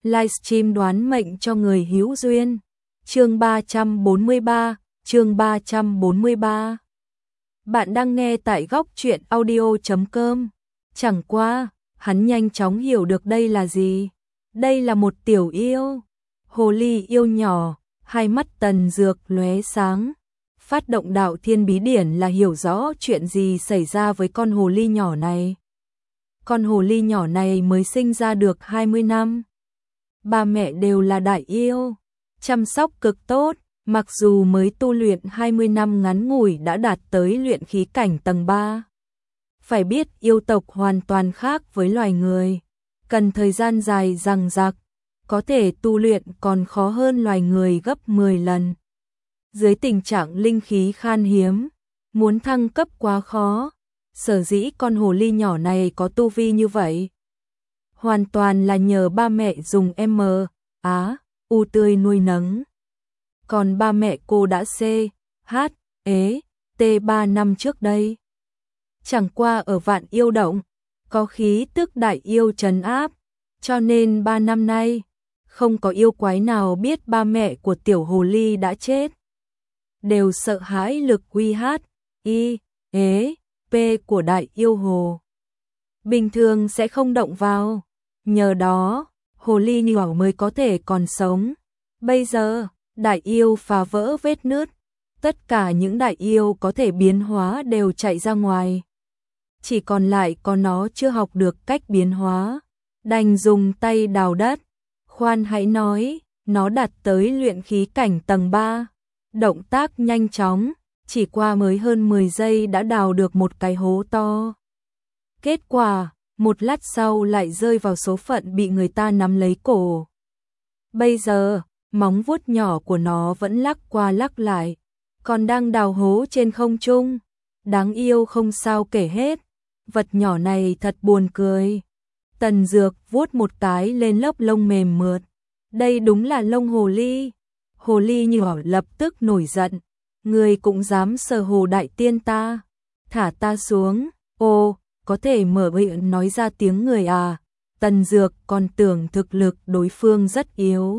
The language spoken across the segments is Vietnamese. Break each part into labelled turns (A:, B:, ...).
A: livestream đoán mệnh cho người hữu duyên. Chương 343, chương 343. Bạn đang nghe tại góc truyện audio.com. Chẳng qua, hắn nhanh chóng hiểu được đây là gì. Đây là một tiểu yêu, hồ ly yêu nhỏ, hai mắt Tần Dược lóe sáng. Phát động đạo thiên bí điển là hiểu rõ chuyện gì xảy ra với con hồ ly nhỏ này. Con hồ ly nhỏ này mới sinh ra được 20 năm. Ba mẹ đều là đại yêu, chăm sóc cực tốt, mặc dù mới tu luyện 20 năm ngắn ngủi đã đạt tới luyện khí cảnh tầng 3. Phải biết yêu tộc hoàn toàn khác với loài người, cần thời gian dài dằng dặc, có thể tu luyện còn khó hơn loài người gấp 10 lần. Dưới tình trạng linh khí khan hiếm, muốn thăng cấp quá khó, sở dĩ con hồ ly nhỏ này có tu vi như vậy. Hoàn toàn là nhờ ba mẹ dùng U tươi nuôi nấng. Còn ba mẹ cô đã T 3 năm trước đây. Chẳng qua ở Vạn Yêu Động, có khí tức đại yêu trấn áp, cho nên 3 năm nay, không có yêu quái nào biết ba mẹ của tiểu hồ ly đã chết. Đều sợ hãi lực P của đại yêu hồ. Bình thường sẽ không động vào, nhờ đó, hồ ly nhỏ mới có thể còn sống. Bây giờ, đại yêu phá vỡ vết nứt, tất cả những đại yêu có thể biến hóa đều chạy ra ngoài. Chỉ còn lại có nó chưa học được cách biến hóa, đành dùng tay đào đất. Khoan hãy nói, nó đạt tới luyện khí cảnh tầng 3. Động tác nhanh chóng, chỉ qua mới hơn 10 giây đã đào được một cái hố to. Kết quả, một lát sau lại rơi vào số phận bị người ta nắm lấy cổ. Bây giờ, móng vuốt nhỏ của nó vẫn lắc qua lắc lại, còn đang đào hố trên không trung. Đáng yêu không sao kể hết, vật nhỏ này thật buồn cười. Tần Dược vuốt một cái lên lớp lông mềm mượt. Đây đúng là lông hồ ly. Hồ ly nhỏ lập tức nổi giận. Người cũng dám sờ hồ đại tiên ta. Thả ta xuống. Ô, có thể mở miệng nói ra tiếng người à. Tần Dược còn tưởng thực lực đối phương rất yếu.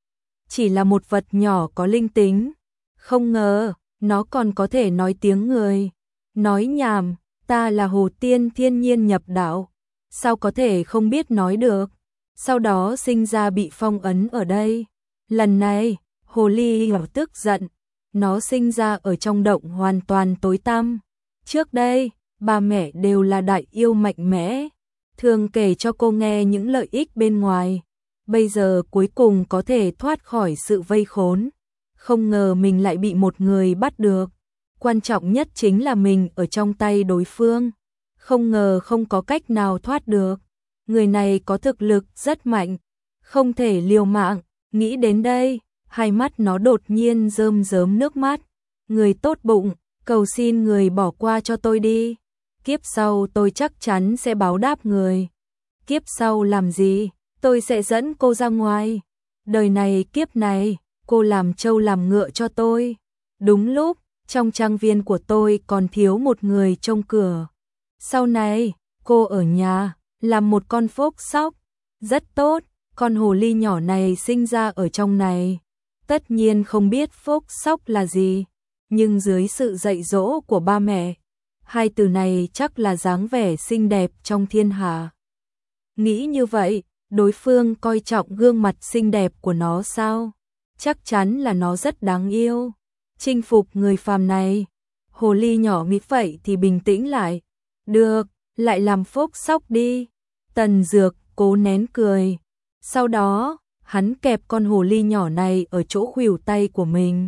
A: Chỉ là một vật nhỏ có linh tính. Không ngờ, nó còn có thể nói tiếng người. Nói nhảm, ta là hồ tiên thiên nhiên nhập đạo. Sao có thể không biết nói được. Sau đó sinh ra bị phong ấn ở đây. Lần này, hồ ly nhỏ tức giận. Nó sinh ra ở trong động hoàn toàn tối tăm. Trước đây, ba mẹ đều là đại yêu mạnh mẽ, thường kể cho cô nghe những lợi ích bên ngoài. Bây giờ cuối cùng có thể thoát khỏi sự vây khốn. Không ngờ mình lại bị một người bắt được. Quan trọng nhất chính là mình ở trong tay đối phương. Không ngờ không có cách nào thoát được. Người này có thực lực rất mạnh, không thể liều mạng. Nghĩ đến đây, hai mắt nó đột nhiên rơm rớm nước mắt. Người tốt bụng, cầu xin người bỏ qua cho tôi đi. Kiếp sau tôi chắc chắn sẽ báo đáp người. Kiếp sau làm gì? Tôi sẽ dẫn cô ra ngoài. Đời này kiếp này, cô làm trâu làm ngựa cho tôi. Đúng lúc, trong trang viên của tôi còn thiếu một người trông cửa. Sau này, cô ở nhà, làm một con phốc sóc. Rất tốt, con hồ ly nhỏ này sinh ra ở trong này. Tất nhiên không biết phốc sóc là gì, nhưng dưới sự dạy dỗ của ba mẹ, hai từ này chắc là dáng vẻ xinh đẹp trong thiên hạ. Nghĩ như vậy, đối phương coi trọng gương mặt xinh đẹp của nó sao? Chắc chắn là nó rất đáng yêu. Chinh phục người phàm này. Hồ ly nhỏ nghĩ vậy thì bình tĩnh lại. Được, lại làm phốc sóc đi. Tần Dược cố nén cười. Sau đó, hắn kẹp con hồ ly nhỏ này ở chỗ khuỷu tay của mình.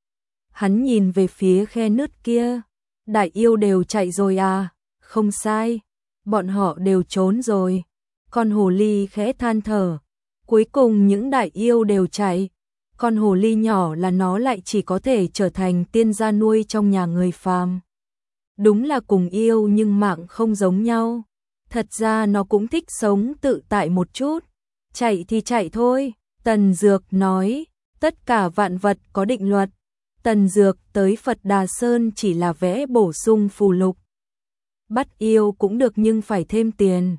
A: Hắn nhìn về phía khe nứt kia. Đại yêu đều chạy rồi à? Không sai, bọn họ đều trốn rồi. Con hồ ly khẽ than thở. Cuối cùng những đại yêu đều chạy. Con hồ ly nhỏ là nó lại chỉ có thể trở thành tiên gia nuôi trong nhà người phàm. Đúng là cùng yêu nhưng mạng không giống nhau. Thật ra nó cũng thích sống tự tại một chút. Chạy thì chạy thôi. Tần Dược nói, tất cả vạn vật có định luật. Tần Dược tới Phật Đà Sơn chỉ là vẽ bổ sung phù lục. Bắt yêu cũng được nhưng phải thêm tiền.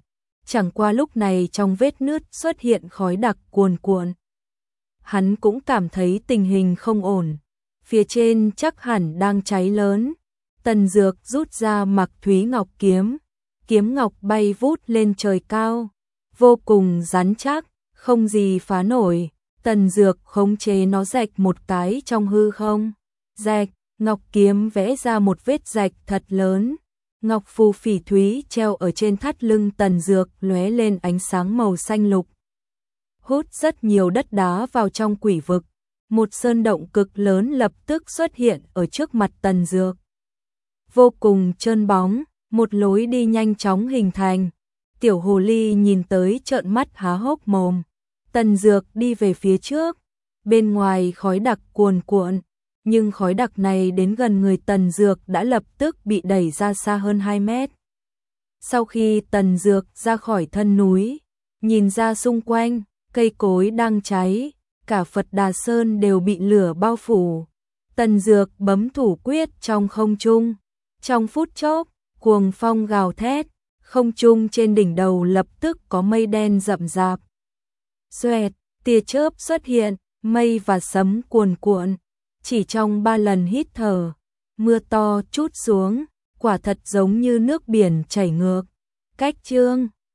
A: chẳng qua lúc này trong vết nứt xuất hiện khói đặc cuồn cuộn. Hắn cũng cảm thấy tình hình không ổn, phía trên chắc hẳn đang cháy lớn. Tần Dược rút ra Mặc Thúy Ngọc kiếm, kiếm ngọc bay vút lên trời cao, vô cùng rắn chắc, không gì phá nổi. Tần Dược khống chế nó rạch một cái trong hư không, rạch, ngọc kiếm vẽ ra một vết rạch thật lớn. Ngọc phù phỉ thúy treo ở trên thắt lưng Tần Dược lóe lên ánh sáng màu xanh lục, hút rất nhiều đất đá vào trong quỷ vực. Một sơn động cực lớn lập tức xuất hiện ở trước mặt Tần Dược. Vô cùng trơn bóng, một lối đi nhanh chóng hình thành. Tiểu hồ ly nhìn tới trợn mắt há hốc mồm. Tần Dược đi về phía trước, bên ngoài khói đặc cuồn cuộn, nhưng khói đặc này đến gần người Tần Dược đã lập tức bị đẩy ra xa hơn 2 mét. Sau khi Tần Dược ra khỏi thân núi, nhìn ra xung quanh, cây cối đang cháy, cả Phật Đà Sơn đều bị lửa bao phủ. Tần Dược bấm thủ quyết trong không trung, trong phút chốc, cuồng phong gào thét, không trung trên đỉnh đầu lập tức có mây đen rậm rạp. Xoẹt, tia chớp xuất hiện, mây và sấm cuồn cuộn, chỉ trong 3 lần hít thở, mưa to trút xuống, quả thật giống như nước biển chảy ngược. Cách chương